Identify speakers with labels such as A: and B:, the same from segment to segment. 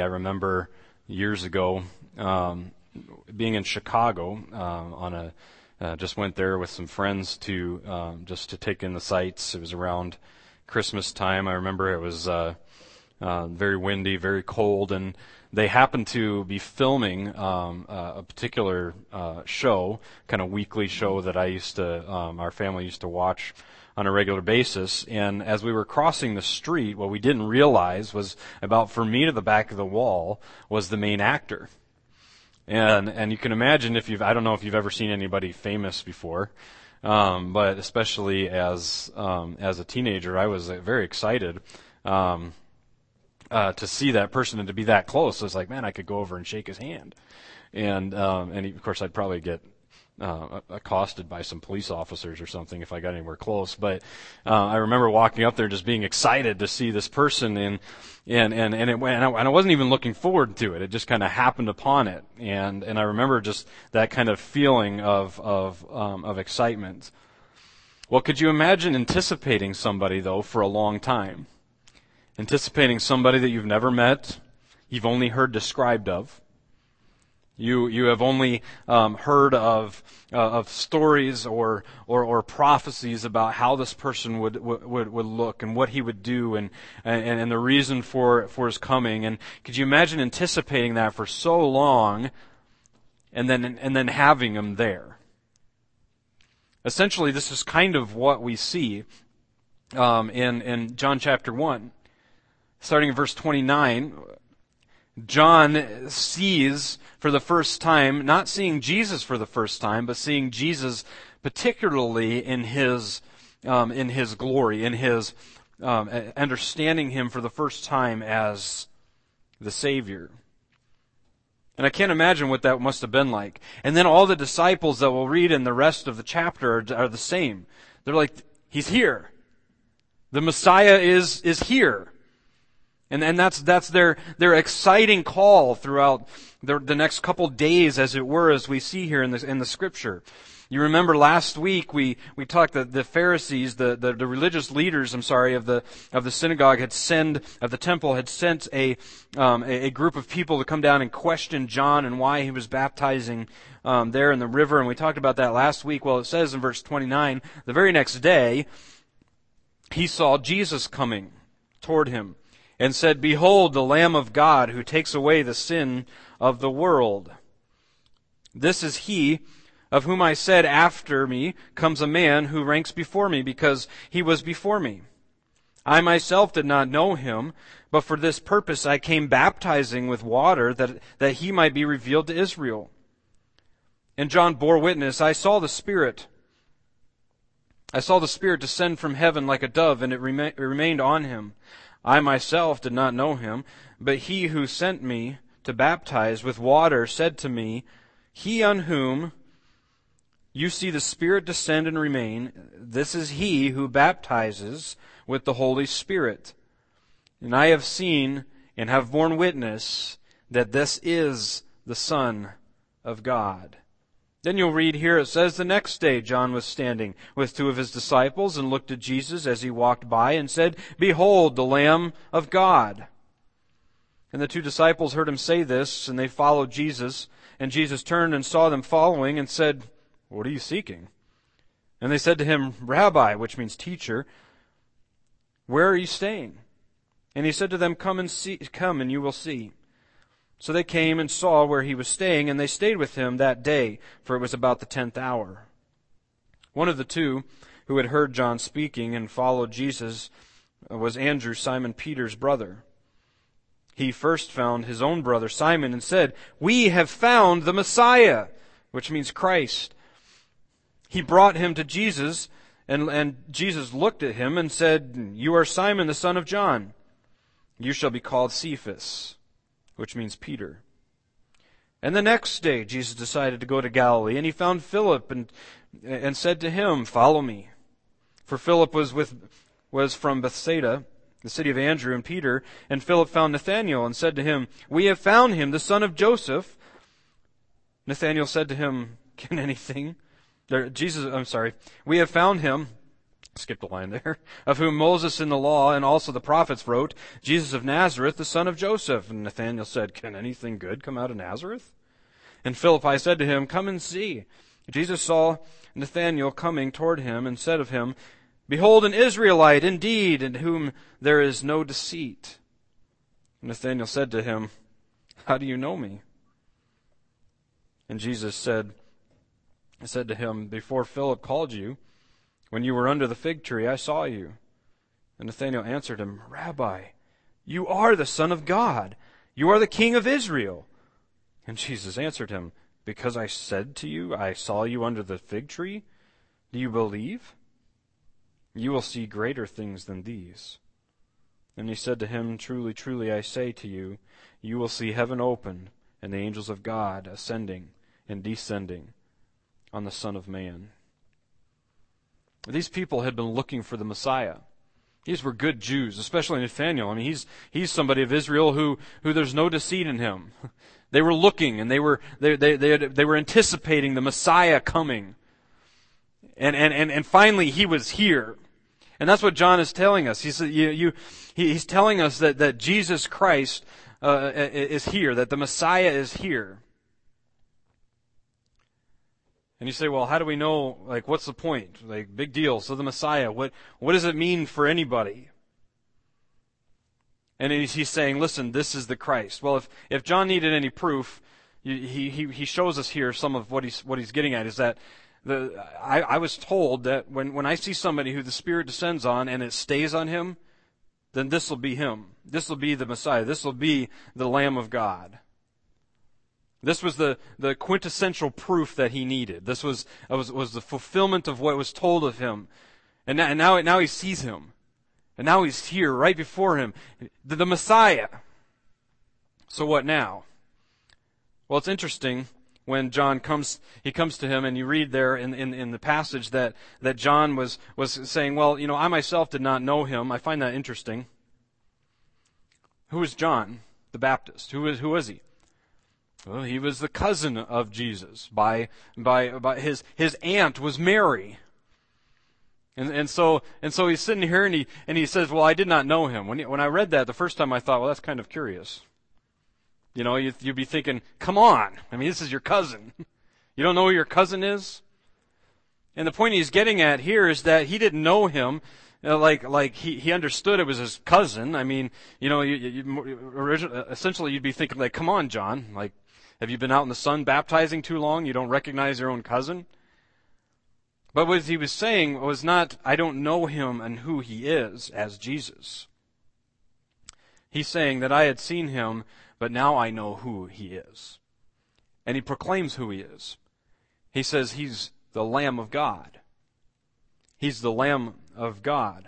A: I remember years ago being in Chicago just went there with some friends to just to take in the sights. It was around Christmas time. I remember it was very windy, very cold, and they happened to be filming a particular show, kind of weekly show that our family used to watch on a regular basis. And as we were crossing the street, what we didn't realize was about 4 feet to the back of the wall was the main actor. And you can imagine I don't know if you've ever seen anybody famous before, but especially as a teenager, I was very excited to see that person and to be that close. I was like, man, I could go over and shake his hand. And of course, I'd probably get accosted by some police officers or something if I got anywhere close. But I remember walking up there just being excited to see this person, and I wasn't even looking forward to it. It just kind of happened upon it, and I remember just that kind of feeling of excitement. Well, could you imagine anticipating somebody though for a long time? Anticipating somebody that you've never met, you've only heard described of. You have only heard of stories or prophecies about how this person would look and what he would do and the reason for his coming. And could you imagine anticipating that for so long and then having him there? Essentially, this is kind of what we see in John chapter 1. Starting in verse 29, John sees for the first time, not seeing Jesus for the first time, but seeing Jesus particularly in his glory, in his understanding him for the first time as the Savior. And I can't imagine what that must have been like. And then all the disciples that we'll read in the rest of the chapter are the same. They're like, he's here. The Messiah is here. And that's their exciting call throughout the next couple days, as it were, as we see here in the Scripture. You remember last week we talked that the Pharisees, the religious leaders, of the synagogue of the temple had sent a group of people to come down and question John and why he was baptizing there in the river, and we talked about that last week. Well, it says in verse 29, the very next day he saw Jesus coming toward him, and said, "Behold, the Lamb of God who takes away the sin of the world. This is he of whom I said, after me comes a man who ranks before me, because he was before me. I myself did not know him, but for this purpose I came baptizing with water, that he might be revealed to Israel." And John bore witness, I saw the Spirit descend from heaven like a dove, and it remained on him. I myself did not know him, but he who sent me to baptize with water said to me, "He on whom you see the Spirit descend and remain, this is he who baptizes with the Holy Spirit. And I have seen and have borne witness that this is the Son of God." Then you'll read here, it says, the next day John was standing with 2 of his disciples and looked at Jesus as he walked by and said, "Behold, the Lamb of God." And the 2 disciples heard him say this, and they followed Jesus. And Jesus turned and saw them following and said, "What are you seeking?" And they said to him, "Rabbi," which means teacher, "where are you staying?" And he said to them, Come and you will see." So they came and saw where he was staying, and they stayed with him that day, for it was about the 10th hour. One of the 2 who had heard John speaking and followed Jesus was Andrew, Simon Peter's brother. He first found his own brother Simon and said, "We have found the Messiah," which means Christ. He brought him to Jesus, and Jesus looked at him and said, "You are Simon, the son of John. You shall be called Cephas," which means Peter. And the next day Jesus decided to go to Galilee, and he found Philip and said to him, "Follow me." For Philip was from Bethsaida, the city of Andrew and Peter, and Philip found Nathanael and said to him, "We have found him, the son of Joseph." Nathanael said to him, "We have found him, skipped a line there, of whom Moses in the law and also the prophets wrote, Jesus of Nazareth, the son of Joseph. And Nathanael said, can anything good come out of Nazareth? And Philippi said to him, come and see. Jesus saw Nathanael coming toward him and said of him, behold, an Israelite indeed, in whom there is no deceit. And Nathanael said to him, how do you know me? And Jesus said to him, before Philip called you, when you were under the fig tree, I saw you. And Nathanael answered him, Rabbi, you are the Son of God. You are the King of Israel. And Jesus answered him, because I said to you, I saw you under the fig tree, do you believe? You will see greater things than these. And he said to him, truly, truly, I say to you, you will see heaven open and the angels of God ascending and descending on the Son of Man. These people had been looking for the Messiah. These were good Jews, especially Nathanael. I mean, he's somebody of Israel who there's no deceit in him. They were looking and they were anticipating the Messiah coming. And finally he was here. And that's what John is telling us. He's telling us that Jesus Christ is here, that the Messiah is here. And you say, well, how do we know, like, what's the point? Like, big deal. So the Messiah, what does it mean for anybody? And he's saying, listen, this is the Christ. Well, if John needed any proof, he shows us here some of what he's getting at, is that I was told that when I see somebody who the Spirit descends on and it stays on him, then this will be him. This will be the Messiah. This will be the Lamb of God. This was the quintessential proof that he needed. This was the fulfillment of what was told of him. And now he sees him. And now he's here right before him. The Messiah. So what now? Well, it's interesting when John comes to him, and you read there in the passage that John was saying, well, I myself did not know him. I find that interesting. Who was John the Baptist? Who was he? Well, he was the cousin of Jesus. By his aunt was Mary. And so he's sitting here and he says, well, I did not know him. When I read that the first time, I thought, well, that's kind of curious. You'd be thinking, come on. I mean, this is your cousin. You don't know who your cousin is? And the point he's getting at here is that he didn't know him. Like he understood it was his cousin. I mean, essentially you'd be thinking, like, come on, John. Like, have you been out in the sun baptizing too long? You don't recognize your own cousin? But what he was saying was not, I don't know him and who he is as Jesus. He's saying that I had seen him, but now I know who he is. And he proclaims who he is. He says he's the Lamb of God. He's the Lamb of God.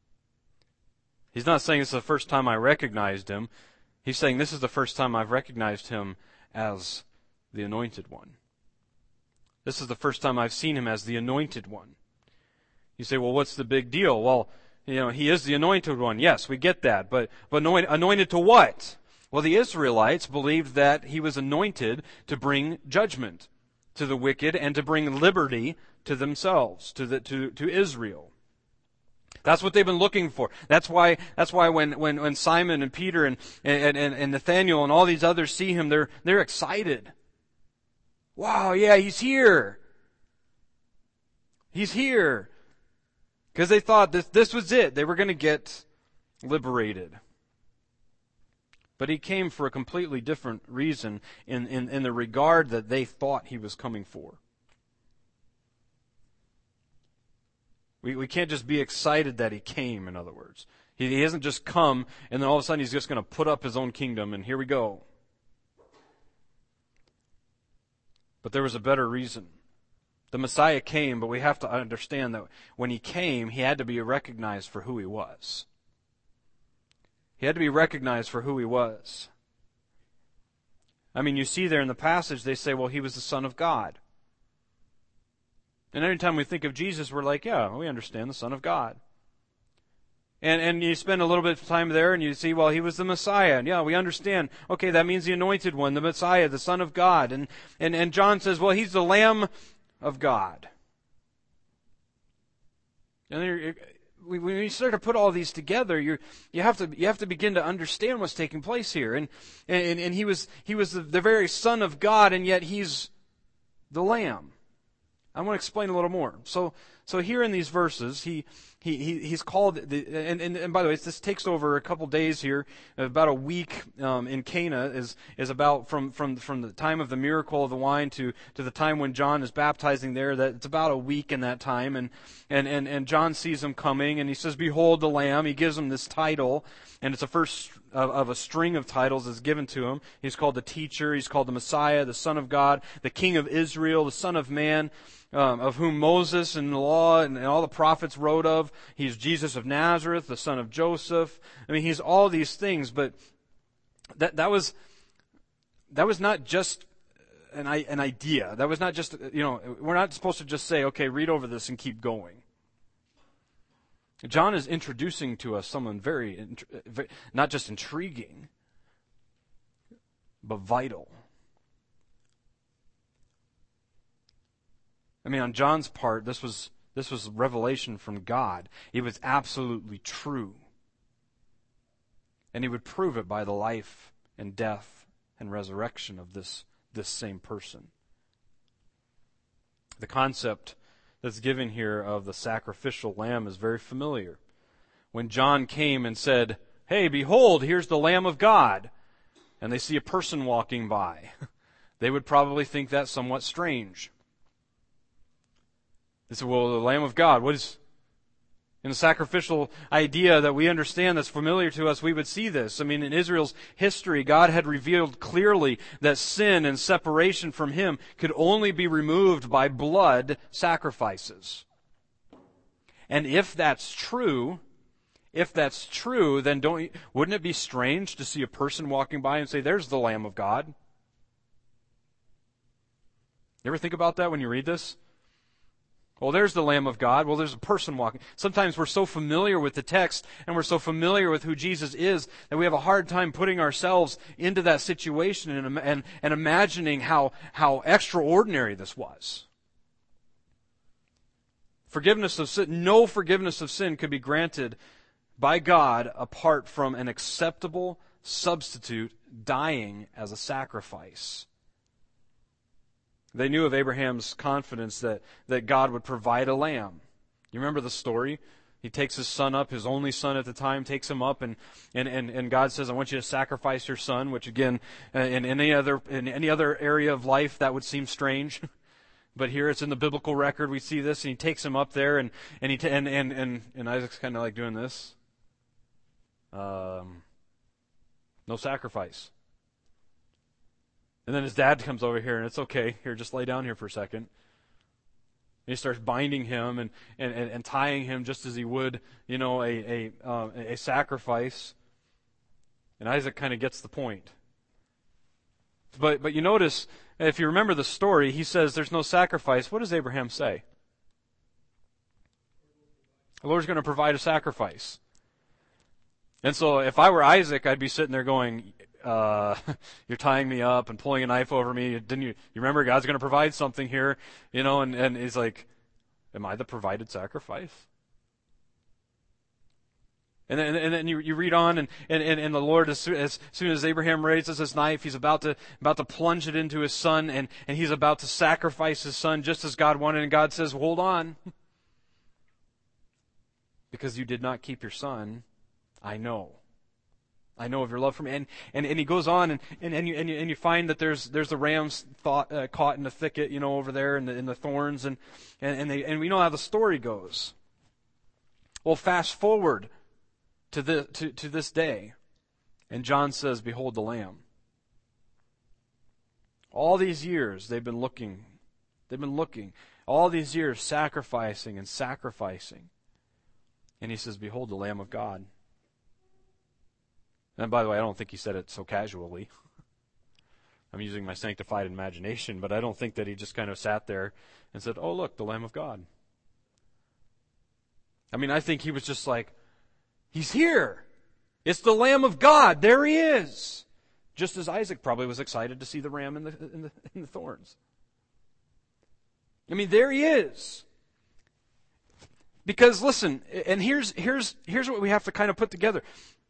A: He's not saying it's the first time I recognized him. He's saying this is the first time I've recognized him as the Anointed One. This is the first time I've seen him as the Anointed One. You say, well, what's the big deal? Well, he is the Anointed One. Yes, we get that. But anointed to what? Well, the Israelites believed that he was anointed to bring judgment to the wicked and to bring liberty to themselves, to Israel. That's what they've been looking for. That's why when Simon and Peter and Nathanael and all these others see him, they're excited. Wow, yeah, he's here. He's here. Because they thought this was it. They were going to get liberated. But he came for a completely different reason in the regard that they thought he was coming for. We can't just be excited that he came, in other words. He hasn't just come and then all of a sudden he's just going to put up his own kingdom and here we go. But there was a better reason. The Messiah came, but we have to understand that when he came, he had to be recognized for who he was. He had to be recognized for who he was. I mean, you see there in the passage, they say, well, he was the Son of God. And every time we think of Jesus, we're like, yeah, we understand the Son of God. And you spend a little bit of time there and you see, well, he was the Messiah. And yeah, we understand. Okay, that means the Anointed One, the Messiah, the Son of God. And John says, well, he's the Lamb of God. And when you start to put all these together, you have to begin to understand what's taking place here. And he was the very Son of God, and yet he's the Lamb. I want to explain a little more. So here in these verses, he's called and by the way, this takes over a couple days here. About a week in Cana is about from the time of the miracle of the wine to the time when John is baptizing there. That it's about a week in that time, and John sees him coming, and he says, "Behold the Lamb." He gives him this title, and it's the first of a string of titles that's given to him. He's called the Teacher. He's called the Messiah, the Son of God, the King of Israel, the Son of Man. Of whom Moses and the law and all the prophets wrote of. He's Jesus of Nazareth, the son of Joseph. I mean, he's all these things, but that was not just an idea. That was not just, we're not supposed to just say, okay, read over this and keep going. John is introducing to us someone very not just intriguing, but vital. I mean, on John's part, this was revelation from God. It was absolutely true. And he would prove it by the life and death and resurrection of this same person. The concept that's given here of the sacrificial lamb is very familiar. When John came and said, "Hey, behold, here's the Lamb of God," and they see a person walking by, they would probably think that somewhat strange. They said, well, the Lamb of God, what is... In the sacrificial idea that we understand that's familiar to us, we would see this. I mean, in Israel's history, God had revealed clearly that sin and separation from Him could only be removed by blood sacrifices. And if that's true, then wouldn't it be strange to see a person walking by and say, "There's the Lamb of God"? You ever think about that when you read this? Well, there's the Lamb of God. Well, there's a person walking. Sometimes we're so familiar with the text and we're so familiar with who Jesus is that we have a hard time putting ourselves into that situation and imagining how extraordinary this was. Forgiveness of sin, no forgiveness of sin could be granted by God apart from an acceptable substitute dying as a sacrifice. They knew of Abraham's confidence that God would provide a lamb. You remember the story? He takes his son up, his only son at the time, takes him up, and God says, "I want you to sacrifice your son," which again, in any other area of life, that would seem strange. But here it's in the biblical record, we see this, and he takes him up there, and Isaac's kind of like doing this. No sacrifice. And then his dad comes over here, and it's okay. Here, just lay down here for a second. And he starts binding him and tying him just as he would, a sacrifice. And Isaac kind of gets the point. But you notice, if you remember the story, he says there's no sacrifice. What does Abraham say? The Lord's going to provide a sacrifice. And so if I were Isaac, I'd be sitting there going, "You're tying me up and pulling a knife over me. Didn't you remember God's going to provide something here?" And he's like, "Am I the provided sacrifice?" And then you read on, and the Lord, as soon as Abraham raises his knife, he's about to plunge it into his son, and he's about to sacrifice his son just as God wanted. And God says, "Hold on, because you did not keep your son. I know of your love for me." And he goes on, and you find that there's the rams caught in the thicket, over there in the thorns, and we know how the story goes. Well, fast forward to this day, and John says, "Behold the Lamb." All these years they've been looking. All these years sacrificing and sacrificing, and he says, "Behold the Lamb of God." And by the way, I don't think he said it so casually. I'm using my sanctified imagination, but I don't think that he just kind of sat there and said, "Oh, look, the Lamb of God." I mean, I think he was just like, "He's here. It's the Lamb of God. There he is." Just as Isaac probably was excited to see the ram in the thorns. I mean, there he is. Because listen, and here's what we have to kind of put together.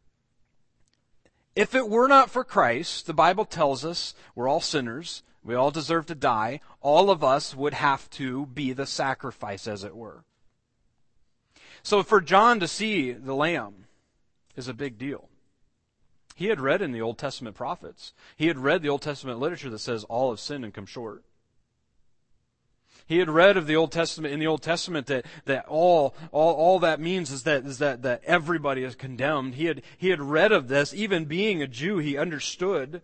A: If it were not for Christ, the Bible tells us we're all sinners. We all deserve to die. All of us would have to be the sacrifice, as it were. So for John to see the Lamb is a big deal. He had read in the Old Testament prophets. He had read the Old Testament literature that says all have sinned and come short. He had read of the Old Testament, in the Old Testament, that all that means is that everybody is condemned. He had read of this. Even being a Jew, he understood.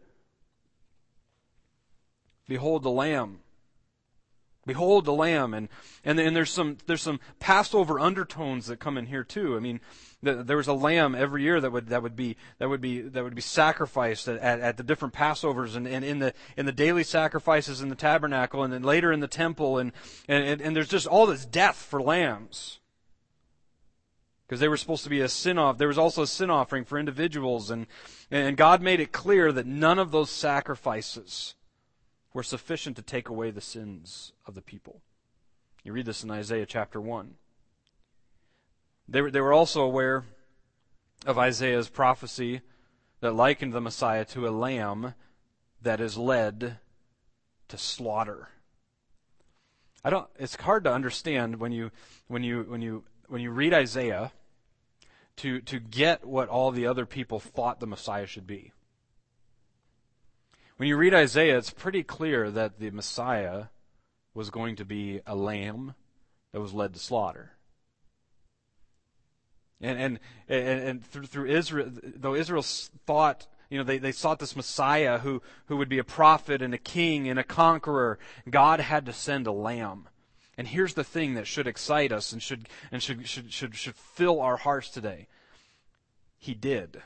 A: Behold the Lamb. Behold the Lamb. And there's some Passover undertones that come in here too. I mean, there was a lamb every year that would be sacrificed at the different Passovers and in the daily sacrifices in the tabernacle, and then later in the temple, and there's just all this death for lambs. Because they were supposed to be a sin off. There was also a sin offering for individuals, and God made it clear that none of those sacrifices were sufficient to take away the sins of the people. You read this in Isaiah chapter 1. They were also aware of Isaiah's prophecy that likened the Messiah to a lamb that is led to slaughter. It's hard to understand when you read Isaiah to get what all the other people thought the Messiah should be. When you read Isaiah, it's pretty clear that the Messiah was going to be a lamb that was led to slaughter. And through Israel, though Israel thought, they sought this Messiah who would be a prophet and a king and a conqueror, God had to send a lamb. And here's the thing that should excite us and should fill our hearts today. He did.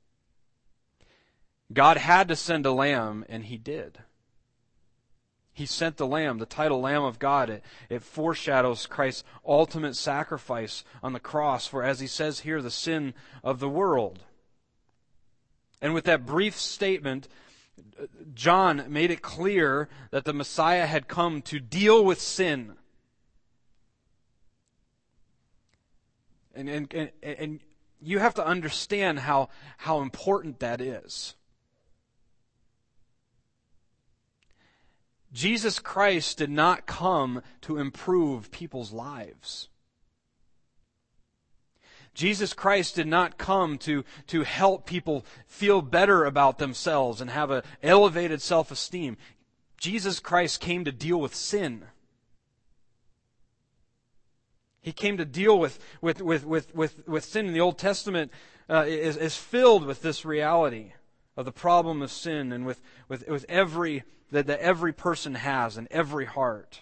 A: God had to send a lamb, and He did. He sent the Lamb, the title Lamb of God. It foreshadows Christ's ultimate sacrifice on the cross for, as he says here, the sin of the world. And with that brief statement, John made it clear that the Messiah had come to deal with sin. And you have to understand how important that is. Jesus Christ did not come to improve people's lives. Jesus Christ did not come to help people feel better about themselves and have an elevated self-esteem. Jesus Christ came to deal with sin. He came to deal with sin. In the Old Testament is filled with this reality of the problem of sin, and with every that every person has in every heart.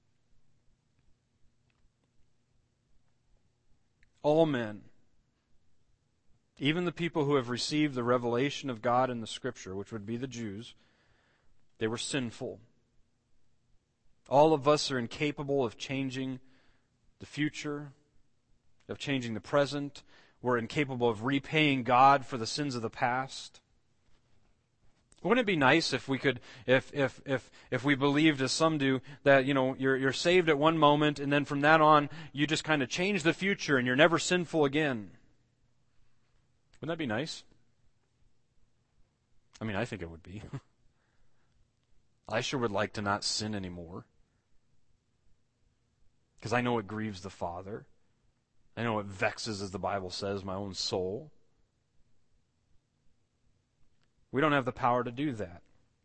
A: All men, even the people who have received the revelation of God in the Scripture, which would be the Jews, they were sinful. All of us are incapable of changing the future, of changing the present. We're incapable of repaying God for the sins of the past. Wouldn't it be nice if we could, if we believed, as some do, that you're saved at one moment, and then from that on you just kind of change the future and you're never sinful again? Wouldn't that be nice? I mean, I think it would be. I sure would like to not sin anymore, because I know it grieves the Father. I know it vexes, as the Bible says, my own soul. We don't have the power to do that.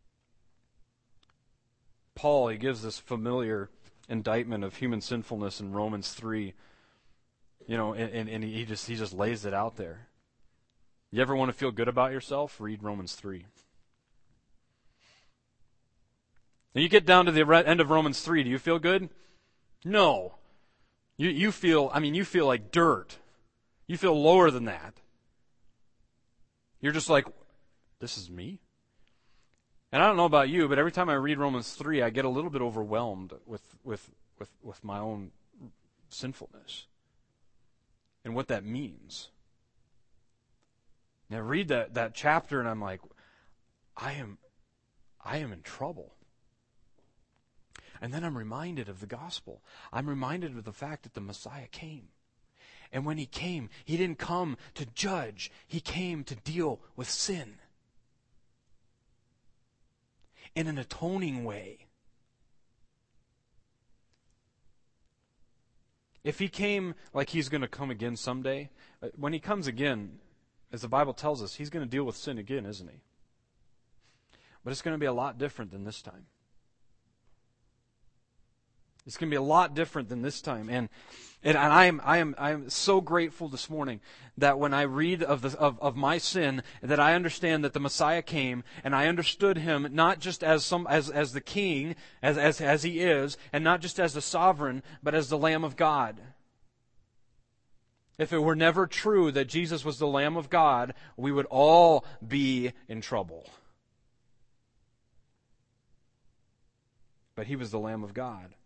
A: Paul, he gives this familiar indictment of human sinfulness in Romans 3. And he just lays it out there. You ever want to feel good about yourself? Read Romans 3. And you get down to the end of Romans 3, do you feel good? No. You feel like dirt. You feel lower than that. You're just like, this is me? And I don't know about you, but every time I read Romans 3, I get a little bit overwhelmed with my own sinfulness and what that means. And I read that chapter and I'm like, I am in trouble. And then I'm reminded of the gospel. I'm reminded of the fact that the Messiah came. And when he came, he didn't come to judge. He came to deal with sin in an atoning way. If he came like he's going to come again someday, when he comes again, as the Bible tells us, he's going to deal with sin again, isn't he? But it's going to be a lot different than this time. It's going to be a lot different than this time. And I am so grateful this morning that when I read of my sin, that I understand that the Messiah came, and I understood him not just as the king, as he is, and not just as the sovereign, but as the Lamb of God. If it were never true that Jesus was the Lamb of God, we would all be in trouble. But he was the Lamb of God.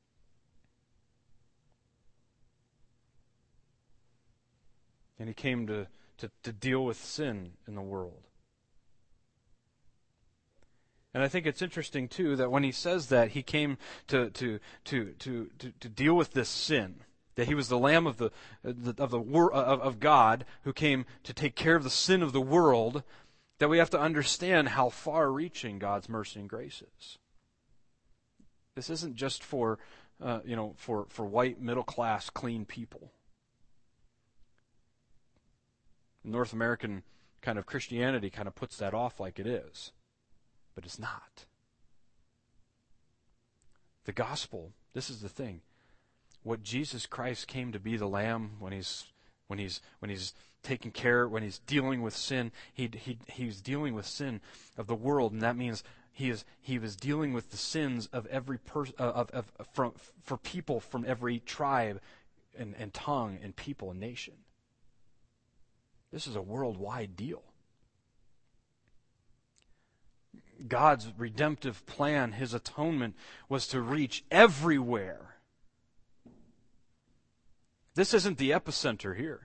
A: And he came to deal with sin in the world. And I think it's interesting, too, that when he says that, he came to deal with this sin. That he was the Lamb of God who came to take care of the sin of the world. That we have to understand how far-reaching God's mercy and grace is. This isn't just for white, middle-class, clean people. North American kind of Christianity kind of puts that off like it is. But it's not. The gospel, this is the thing. What Jesus Christ came to be the Lamb when he's taking care, when he's dealing with sin, he's dealing with sin of the world, and that means he was dealing with the sins of every person for people from every tribe and tongue and people and nation. This is a worldwide deal. God's redemptive plan, his atonement, was to reach everywhere. This isn't the epicenter here.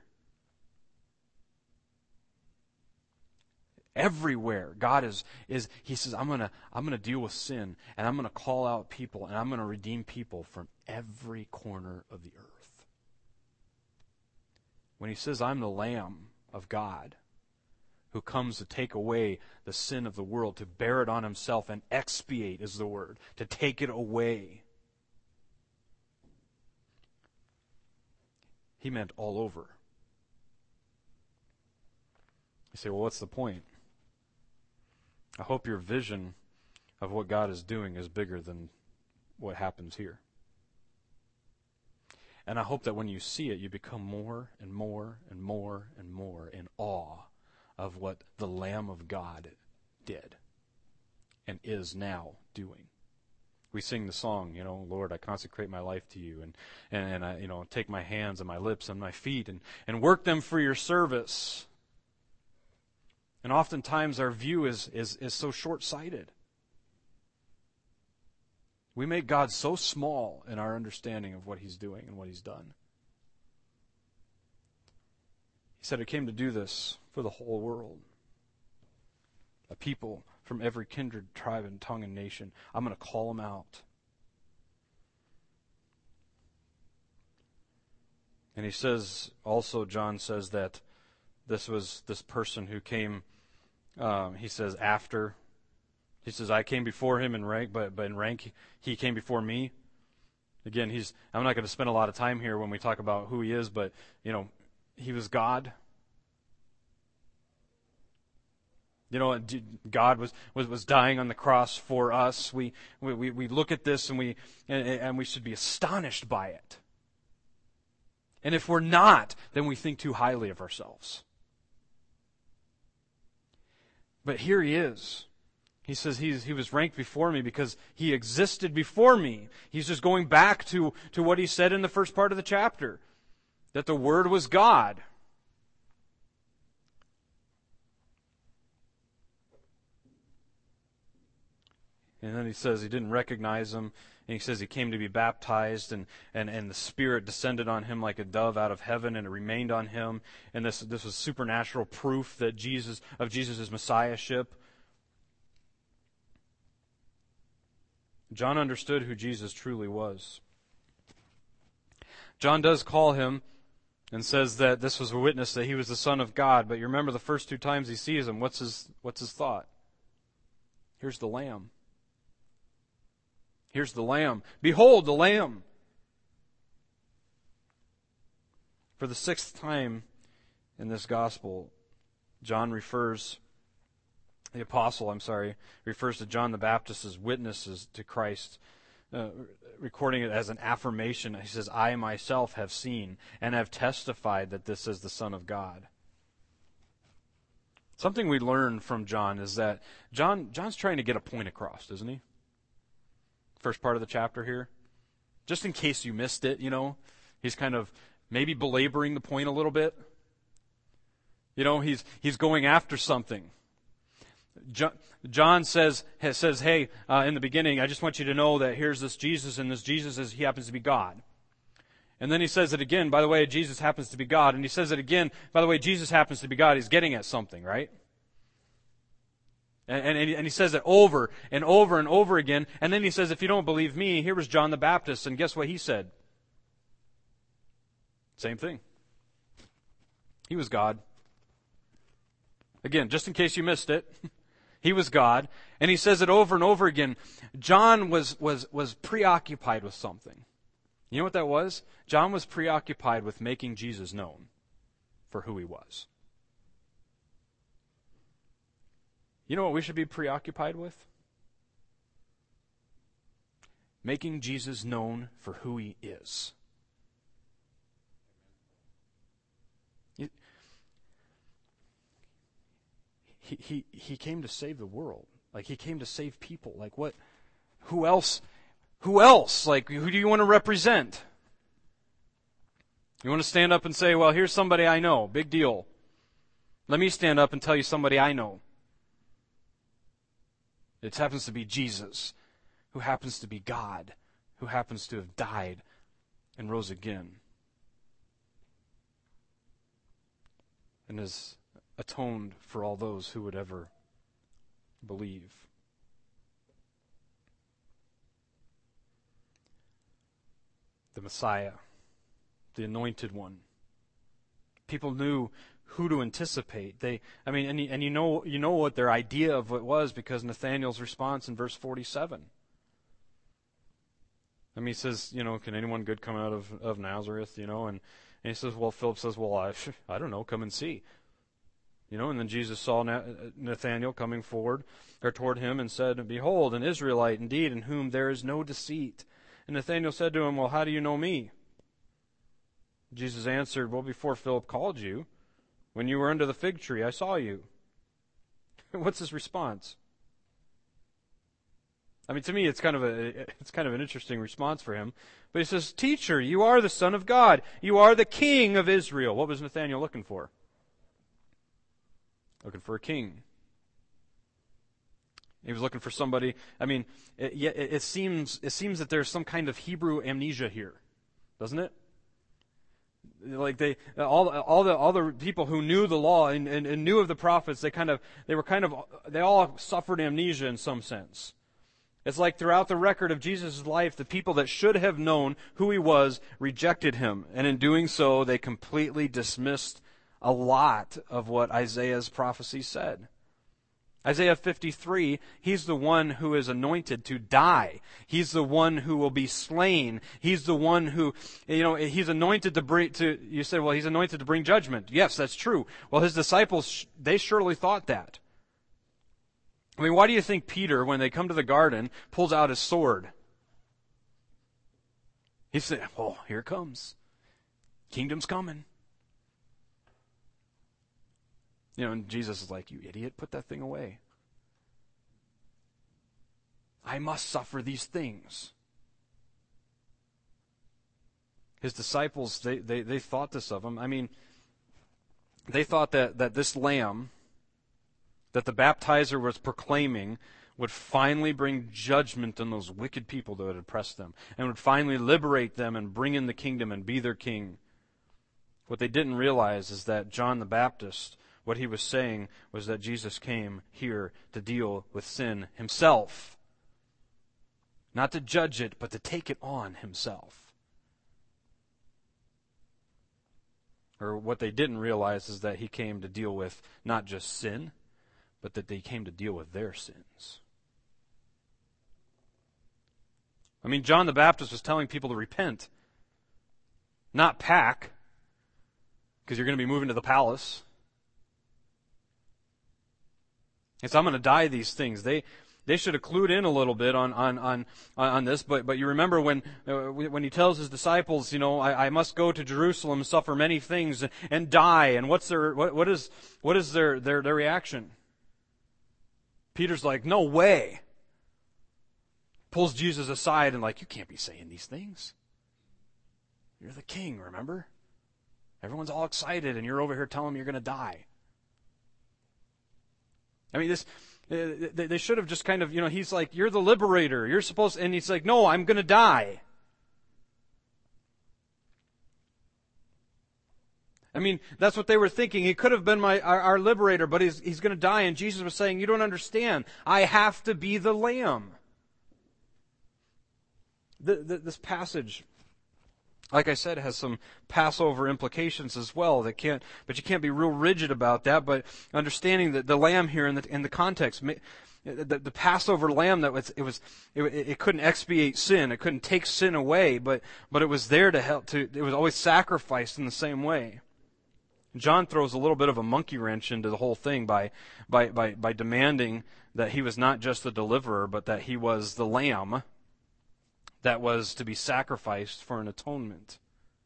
A: Everywhere, God is he says, I'm gonna deal with sin, and I'm gonna call out people, and I'm gonna redeem people from every corner of the earth. When he says, I'm the Lamb of God, who comes to take away the sin of the world, to bear it on himself and expiate is the word, to take it away. He meant all over. You say, well, what's the point? I hope your vision of what God is doing is bigger than what happens here. And I hope that when you see it, you become more and more and more and more in awe of what the Lamb of God did and is now doing. We sing the song, Lord, I consecrate my life to you, and I, take my hands and my lips and my feet and work them for your service. And oftentimes our view is so short-sighted. We make God so small in our understanding of what he's doing and what he's done. He said, I came to do this for the whole world. A people from every kindred, tribe, and tongue and nation. I'm going to call them out. And he says, also John says that this was this person who came, he says, after. He says, I came before him in rank, but in rank he came before me. Again, I'm not going to spend a lot of time here when we talk about who he is, but, he was God. God was dying on the cross for us. We look at this and we should be astonished by it. And if we're not, then we think too highly of ourselves. But here he is. He says he was ranked before me because he existed before me. He's just going back to what he said in the first part of the chapter, that the Word was God. And then he says he didn't recognize him. And he says he came to be baptized, and the Spirit descended on him like a dove out of heaven, and it remained on him. And this was supernatural proof that Jesus' messiahship. John understood who Jesus truly was. John does call him and says that this was a witness that he was the Son of God. But you remember the first two times he sees him, what's his thought? Here's the Lamb. Here's the Lamb. Behold the Lamb. For the sixth time in this gospel, the apostle refers to John the Baptist as witnesses to Christ, recording it as an affirmation. He says, I myself have seen and have testified that this is the Son of God. Something we learn from John is that John's trying to get a point across, isn't he? First part of the chapter here. Just in case you missed it, he's kind of maybe belaboring the point a little bit. He's going after something. John says, hey, in the beginning, I just want you to know that here's this Jesus, and this Jesus he happens to be God. And then he says it again, by the way, Jesus happens to be God. And he says it again, by the way, Jesus happens to be God. He's getting at something, right? And he says it over and over and over again. And then he says, if you don't believe me, here was John the Baptist. And guess what he said? Same thing. He was God. Again, just in case you missed it, he was God. And he says it over and over again. John was preoccupied with something. You know what that was? John was preoccupied with making Jesus known for who he was. You know what we should be preoccupied with? Making Jesus known for who he is. He came to save the world. Like, he came to save people. Like, what? Who else? Like, who do you want to represent? You want to stand up and say, well, here's somebody I know. Big deal. Let me stand up and tell you somebody I know. It happens to be Jesus, who happens to be God, who happens to have died and rose again, and has atoned for all those who would ever believe. The Messiah, the Anointed One. People knew who to anticipate. And you know what their idea of it was, because Nathanael's response in verse 47. He says, can anyone good come out of Nazareth? And he says, well, Philip says, well, I don't know, come and see. And then Jesus saw Nathanael coming forward, or toward him, and said, behold, an Israelite indeed, in whom there is no deceit. And Nathanael said to him, well, how do you know me? Jesus answered, well, before Philip called you, when you were under the fig tree, I saw you. What's his response? To me, it's kind of an interesting response for him. But he says, teacher, you are the Son of God. You are the King of Israel. What was Nathanael looking for? Looking for a king. He was looking for somebody. It seems that there's some kind of Hebrew amnesia here, doesn't it? Like all the people who knew the law and knew of the prophets, they all suffered amnesia in some sense. It's like throughout the record of Jesus' life, the people that should have known who he was rejected him, and in doing so, they completely dismissed a lot of what Isaiah's prophecy said. Isaiah 53, he's the one who is anointed to die. He's the one who will be slain. He's the one who, he's anointed you say, well, he's anointed to bring judgment. Yes, that's true. Well, his disciples, they surely thought that. Why do you think Peter, when they come to the garden, pulls out his sword? He said, oh, here it comes. Kingdom's coming. And Jesus is like, you idiot, put that thing away. I must suffer these things. His disciples, they thought this of him. They thought that this lamb that the baptizer was proclaiming would finally bring judgment on those wicked people that had oppressed them, and would finally liberate them and bring in the kingdom and be their king. What they didn't realize is that John the Baptist, what he was saying was that Jesus came here to deal with sin himself. Not to judge it, but to take it on himself. Or what they didn't realize is that he came to deal with not just sin, but that they came to deal with their sins. I mean, John the Baptist was telling people to repent, not pack, because you're going to be moving to the palace. And so I'm going to die these things. They should have clued in a little bit on this, but you remember when he tells his disciples, I must go to Jerusalem, suffer many things, and die. And what is their reaction? Peter's like, no way. Pulls Jesus aside and like, you can't be saying these things. You're the king, remember? Everyone's all excited, and you're over here telling them you're going to die. I mean, they should have just kind of, he's like, you're the liberator. You're supposed, and he's like, no, I'm going to die. I mean, that's what they were thinking. He could have been our liberator, but he's going to die. And Jesus was saying, you don't understand. I have to be the Lamb. This passage, like I said, has some Passover implications as well. But you can't be real rigid about that. But understanding that the lamb here in the context, the Passover lamb, it couldn't expiate sin, it couldn't take sin away, but it was there to help. It was always sacrificed in the same way. John throws a little bit of a monkey wrench into the whole thing by demanding that he was not just the deliverer, but that he was the lamb that was to be sacrificed for an atonement.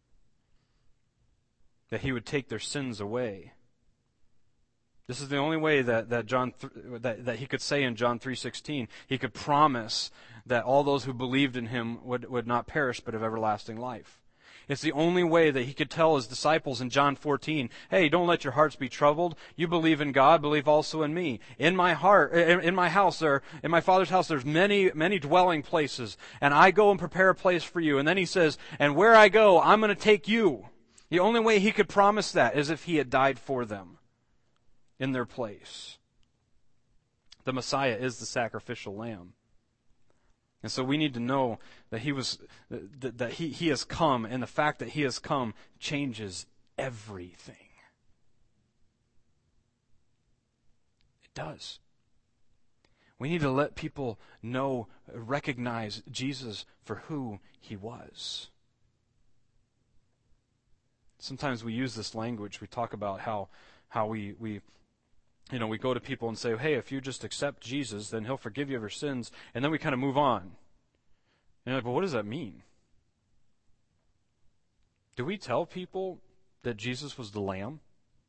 A: That he would take their sins away. This is the only way that he could say in John 3:16, he could promise that all those who believed in him would not perish but have everlasting life. It's the only way that he could tell his disciples in John 14, hey, don't let your hearts be troubled. You believe in God, believe also in me. In my house, in my Father's house, there's many, many dwelling places, and I go and prepare a place for you. And then he says, and where I go, I'm going to take you. The only way he could promise that is if he had died for them in their place. The Messiah is the sacrificial lamb. And so we need to know that he has come, and the fact that he has come changes everything. It does. We need to let people recognize Jesus for who he was. Sometimes we use this language. We talk about how we go to people and say, hey, if you just accept Jesus, then he'll forgive you of your sins, and then we kind of move on. And you're like, well, what does that mean? Do we tell people that Jesus was the Lamb?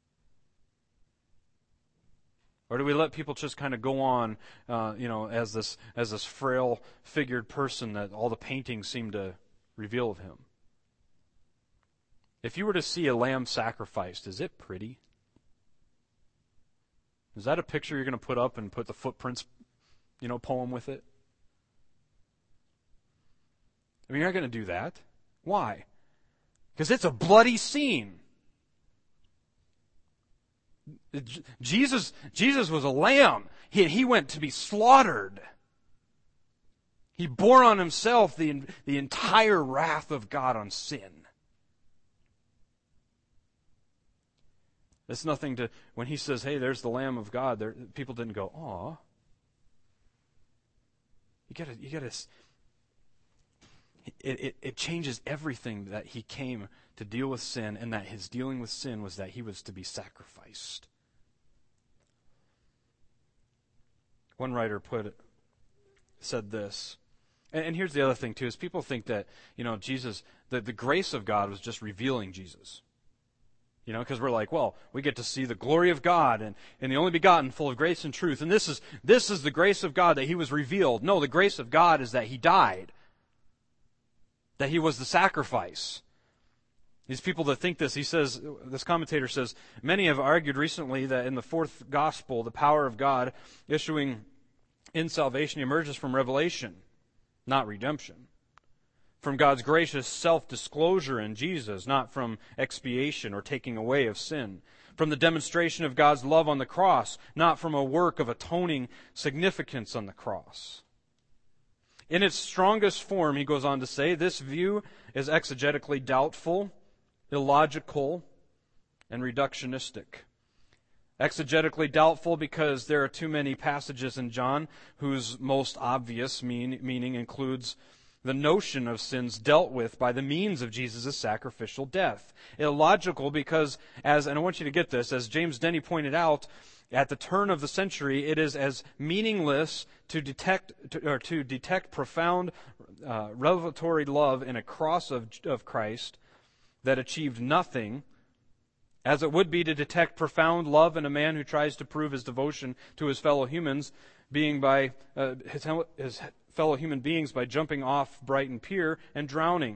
A: Or do we let people just kind of go on, as this frail figured person that all the paintings seem to reveal of him? If you were to see a lamb sacrificed, is it pretty? Is that a picture you're going to put up and put the footprints, poem with it? I mean, you're not going to do that. Why? Because it's a bloody scene. Jesus was a lamb. He went to be slaughtered. He bore on himself the entire wrath of God on sin. It's nothing to, when he says, hey, there's the Lamb of God, people didn't go, aw. You gotta, it changes everything that he came to deal with sin, and that his dealing with sin was that he was to be sacrificed. One writer said this, and here's the other thing too, is people think that, Jesus, the grace of God was just revealing Jesus. Because we're like, well, we get to see the glory of God and the only begotten, full of grace and truth. And this is the grace of God, that he was revealed. No, the grace of God is that he died. That he was the sacrifice. These people that think this, this commentator says, many have argued recently that in the fourth gospel, the power of God issuing in salvation emerges from revelation, not redemption. From God's gracious self-disclosure in Jesus, not from expiation or taking away of sin. From the demonstration of God's love on the cross, not from a work of atoning significance on the cross. In its strongest form, he goes on to say, this view is exegetically doubtful, illogical, and reductionistic. Exegetically doubtful because there are too many passages in John whose most obvious meaning includes the notion of sins dealt with by the means of Jesus' sacrificial death. Illogical because, and I want you to get this, as James Denney pointed out, at the turn of the century, it is as meaningless to detect profound revelatory love in a cross of Christ that achieved nothing, as it would be to detect profound love in a man who tries to prove his devotion to his fellow humans, his fellow human beings by jumping off Brighton Pier and drowning.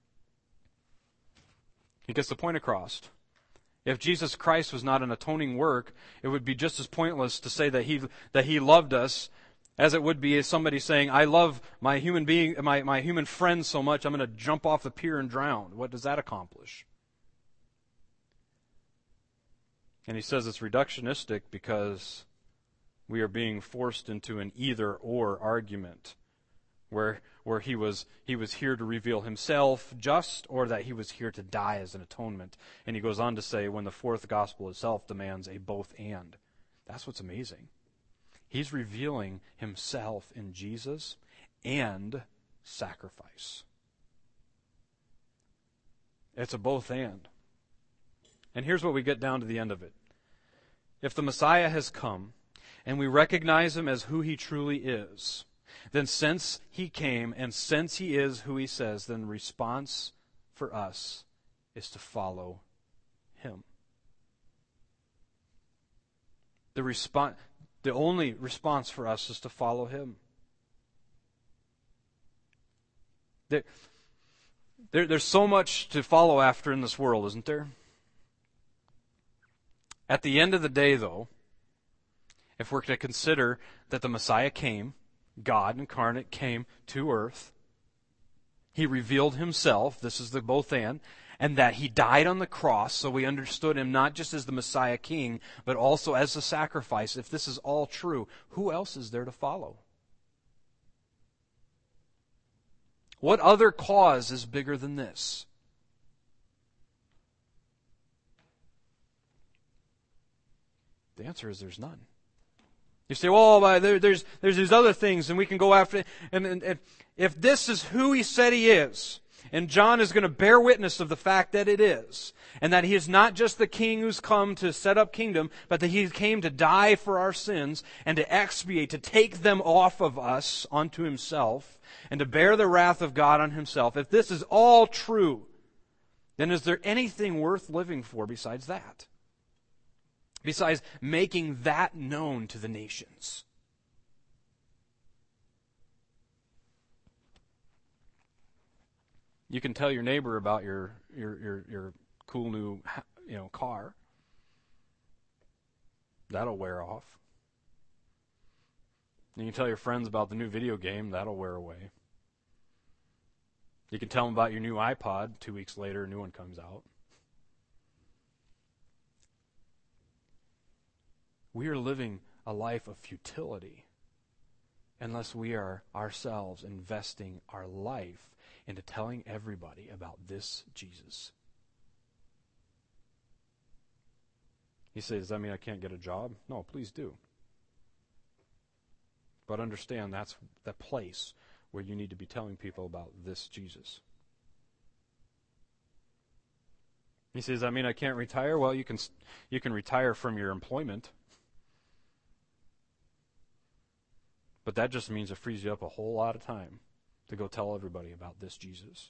A: He gets the point across. If Jesus Christ was not an atoning work, it would be just as pointless to say that he loved us as it would be as somebody saying, I love my human friend so much, I'm going to jump off the pier and drown. What does that accomplish? And he says it's reductionistic because we are being forced into an either-or argument where he was here to reveal himself just, or that he was here to die as an atonement. And he goes on to say, when the fourth gospel itself demands a both and. That's what's amazing. He's revealing himself in Jesus and sacrifice. It's a both and. And here's what we get down to the end of it. If the Messiah has come, and we recognize him as who he truly is, then since he came and since he is who he says, then the response for us is to follow him. The only response for us is to follow him. There's so much to follow after in this world, isn't there? At the end of the day, though, if we're to consider that the Messiah came, God incarnate came to earth, he revealed himself, this is the both and that he died on the cross, so we understood him not just as the Messiah King, but also as the sacrifice. If this is all true, who else is there to follow? What other cause is bigger than this? The answer is there's none. You say, well, there's these other things, and we can go after it. And if this is who he said he is, and John is going to bear witness of the fact that it is, and that he is not just the king who's come to set up kingdom, but that he came to die for our sins and to expiate, to take them off of us onto himself, and to bear the wrath of God on himself. If this is all true, then is there anything worth living for besides that? Besides making that known to the nations? You can tell your neighbor about your cool new car. That'll wear off. You can tell your friends about the new video game. That'll wear away. You can tell them about your new iPod. 2 weeks later, a new one comes out. We are living a life of futility unless we are ourselves investing our life into telling everybody about this Jesus. He says, does that mean I can't get a job? No, please do. But understand that's the place where you need to be telling people about this Jesus. He says, I mean, I can't retire? Well, you can retire from your employment. But that just means it frees you up a whole lot of time to go tell everybody about this Jesus.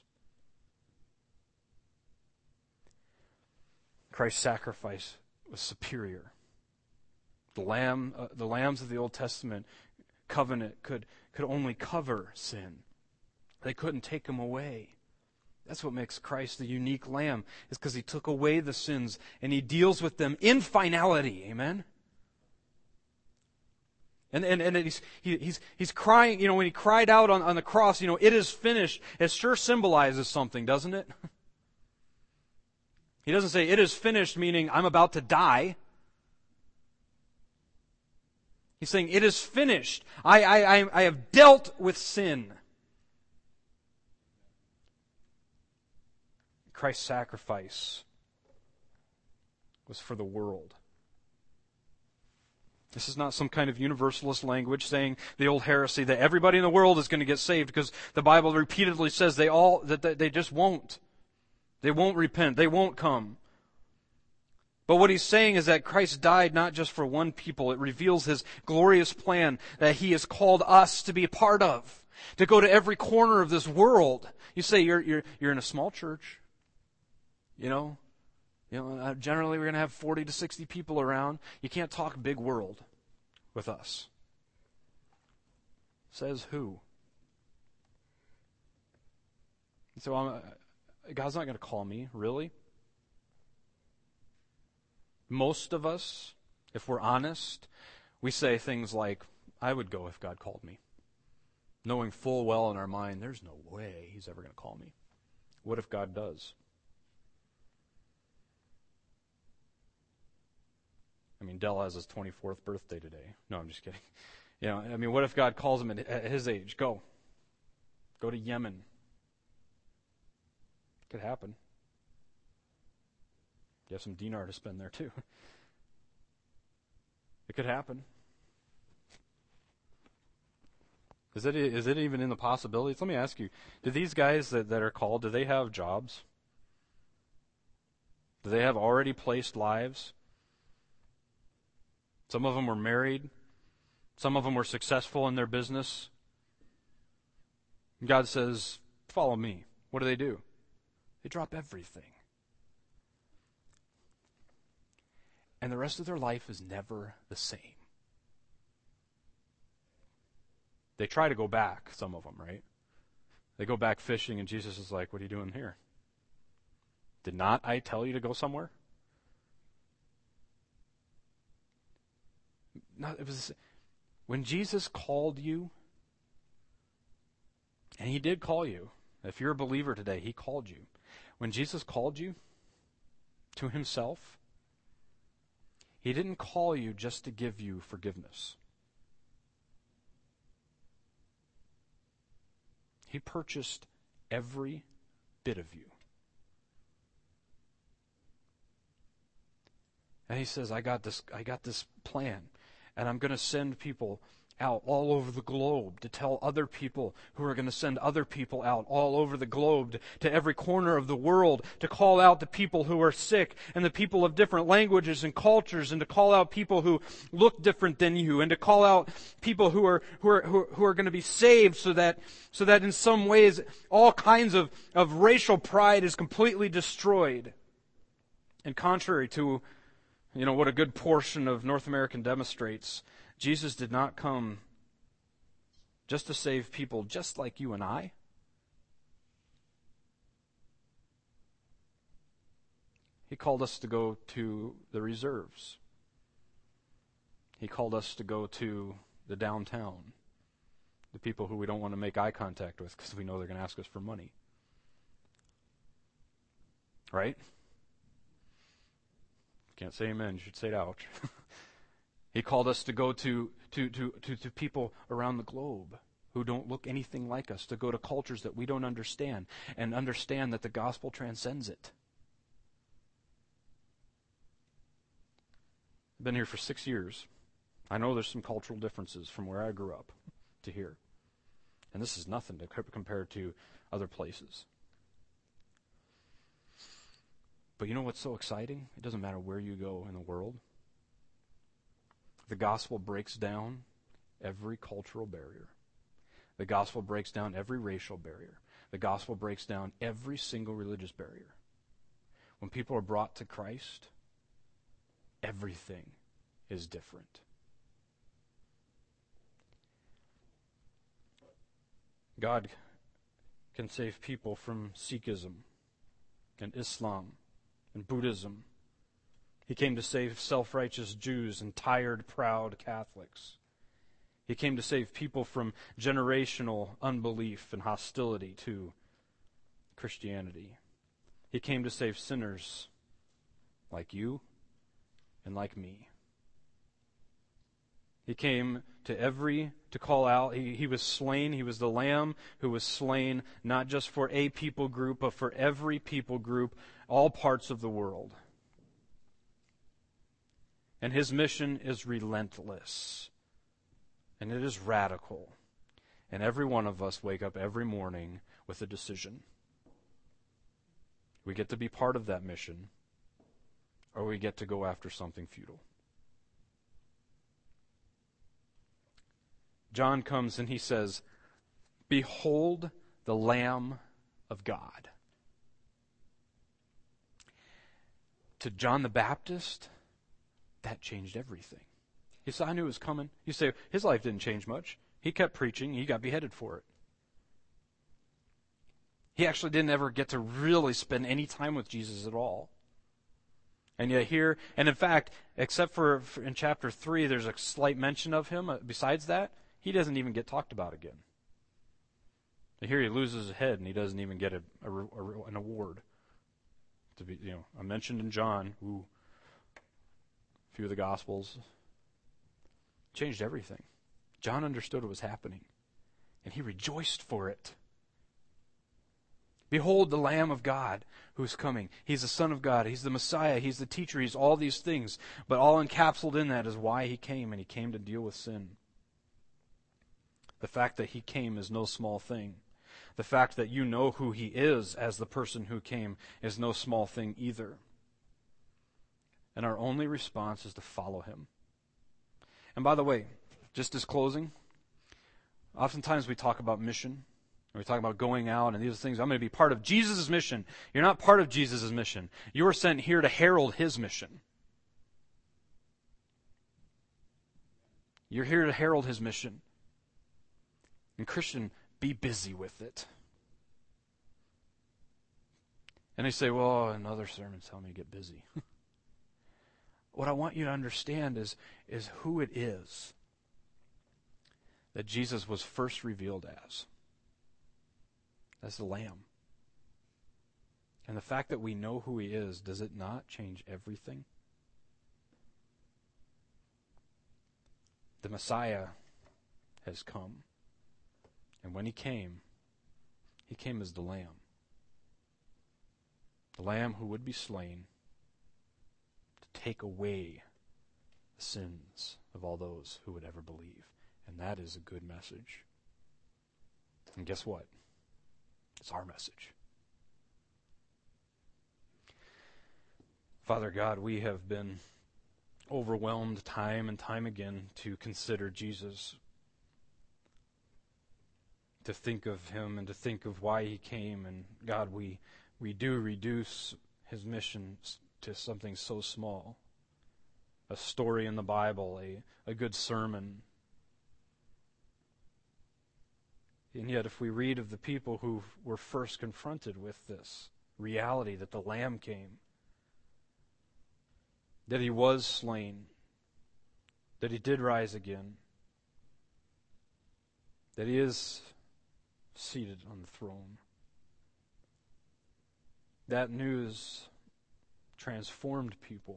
A: Christ's sacrifice was superior. The lambs of the Old Testament covenant could only cover sin. They couldn't take them away. That's what makes Christ the unique lamb, is because he took away the sins and he deals with them in finality. Amen? And he's crying, when he cried out on the cross, it is finished. It sure symbolizes something, doesn't it? He doesn't say it is finished, meaning I'm about to die. He's saying it is finished. I have dealt with sin. Christ's sacrifice was for the world. This is not some kind of universalist language saying the old heresy that everybody in the world is going to get saved, because the Bible repeatedly says that they just won't. They won't repent. They won't come. But what he's saying is that Christ died not just for one people. It reveals his glorious plan that he has called us to be a part of, to go to every corner of this world. You say you're in a small church, generally we're going to have 40 to 60 people around. You can't talk big world with us. Says who? So God's not going to call me, really? Most of us, if we're honest, we say things like, I would go if God called me, knowing full well in our mind, there's no way he's ever going to call me. What if God does? Dell has his 24th birthday today. No, I'm just kidding. What if God calls him at his age? Go to Yemen. Could happen. You have some dinar to spend there too. It could happen. Is it even in the possibilities? Let me ask you, do these guys that are called, do they have jobs? Do they have already placed lives? Some of them were married. Some of them were successful in their business. God says, follow me. What do? They drop everything. And the rest of their life is never the same. They try to go back, some of them, right? They go back fishing, and Jesus is like, what are you doing here? Did not I tell you to go somewhere? It was when Jesus called you, and he did call you. If you're a believer today, he called you. When Jesus called you to himself, he didn't call you just to give you forgiveness. He purchased every bit of you. And he says, I got this plan, and I'm going to send people out all over the globe to tell other people who are going to send other people out all over the globe to every corner of the world, to call out the people who are sick and the people of different languages and cultures, and to call out people who look different than you, and to call out people who are going to be saved, so that in some ways all kinds of racial pride is completely destroyed. And contrary to what a good portion of North American demonstrates, Jesus did not come just to save people just like you and I. He called us to go to the reserves. He called us to go to the downtown, the people who we don't want to make eye contact with because we know they're going to ask us for money. Right? Can't say amen. You should say it, ouch. He called us to go to people around the globe who don't look anything like us, to go to cultures that we don't understand, and understand that the gospel transcends it. I've been here for 6 years. I know there's some cultural differences from where I grew up to here. And this is nothing to compare to other places. But you know what's so exciting? It doesn't matter where you go in the world. The gospel breaks down every cultural barrier. The gospel breaks down every racial barrier. The gospel breaks down every single religious barrier. When people are brought to Christ, everything is different. God can save people from Sikhism and Islam and Buddhism. He came to save self-righteous Jews and tired, proud Catholics. He came to save people from generational unbelief and hostility to Christianity. He came to save sinners like you and like me. He came to call out. He was slain. He was the Lamb who was slain not just for a people group, but for every people group, all parts of the world. And his mission is relentless. And it is radical. And every one of us wake up every morning with a decision. We get to be part of that mission, or we get to go after something futile. John comes and he says, "Behold the Lamb of God." To John the Baptist, that changed everything. He said, "I knew it was coming." You say, his life didn't change much. He kept preaching. He got beheaded for it. He actually didn't ever get to really spend any time with Jesus at all. And yet here, and in fact, except for in chapter 3, there's a slight mention of him. Besides that, he doesn't even get talked about again. And here he loses his head, and he doesn't even get an award. To be, I mentioned in John, a few of the Gospels, changed everything. John understood what was happening, and he rejoiced for it. Behold the Lamb of God who's coming. He's the Son of God. He's the Messiah. He's the teacher. He's all these things. But all encapsulated in that is why he came, and he came to deal with sin. The fact that he came is no small thing. The fact that you know who he is as the person who came is no small thing either. And our only response is to follow him. And by the way, just as closing, oftentimes we talk about mission. And we talk about going out and these things. I'm going to be part of Jesus' mission. You're not part of Jesus' mission. You are sent here to herald his mission. You're here to herald his mission. And Christian, be busy with it. And they say, well, in other sermons tell me to get busy. What I want you to understand is who it is that Jesus was first revealed as the Lamb. And the fact that we know who he is, does it not change everything? The Messiah has come. And when he came as the Lamb. The Lamb who would be slain to take away the sins of all those who would ever believe. And that is a good message. And guess what? It's our message. Father God, we have been overwhelmed time and time again to consider Jesus, to think of him and to think of why he came. And God, we do reduce his mission to something so small. A story in the Bible, a good sermon. And yet if we read of the people who were first confronted with this reality that the Lamb came, that he was slain, that he did rise again, that he is seated on the throne, that news transformed people.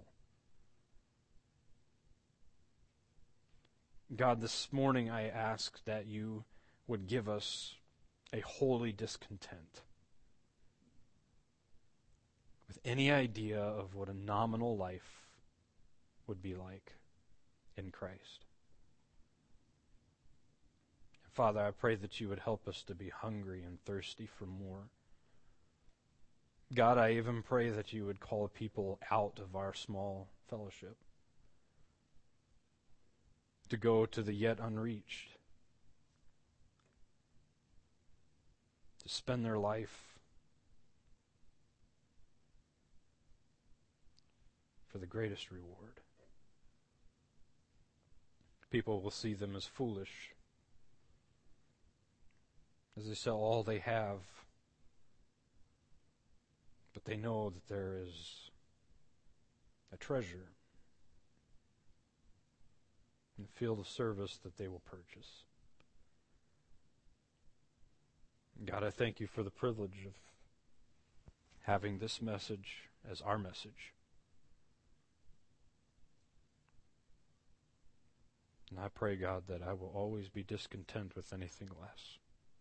A: God, this morning I ask that you would give us a holy discontent with any idea of what a nominal life would be like in Christ. Father, I pray that you would help us to be hungry and thirsty for more. God, I even pray that you would call people out of our small fellowship to go to the yet unreached, to spend their life for the greatest reward. People will see them as foolish as they sell all they have, but they know that there is a treasure in the field of service that they will purchase. God, I thank you for the privilege of having this message as our message. And I pray, God, that I will always be discontent with anything less.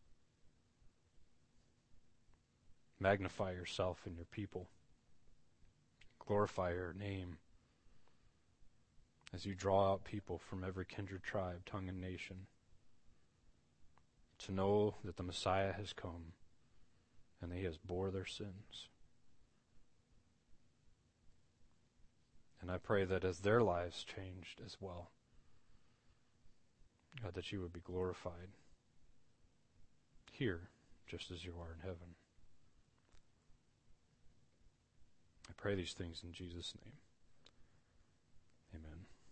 A: Magnify yourself in your people. Glorify your name. as you draw out people from every kindred, tribe, tongue, and nation to know that the Messiah has come and that he has bore their sins. And I pray that as their lives changed as well, God, that you would be glorified here just as you are in heaven. I pray these things in Jesus' name.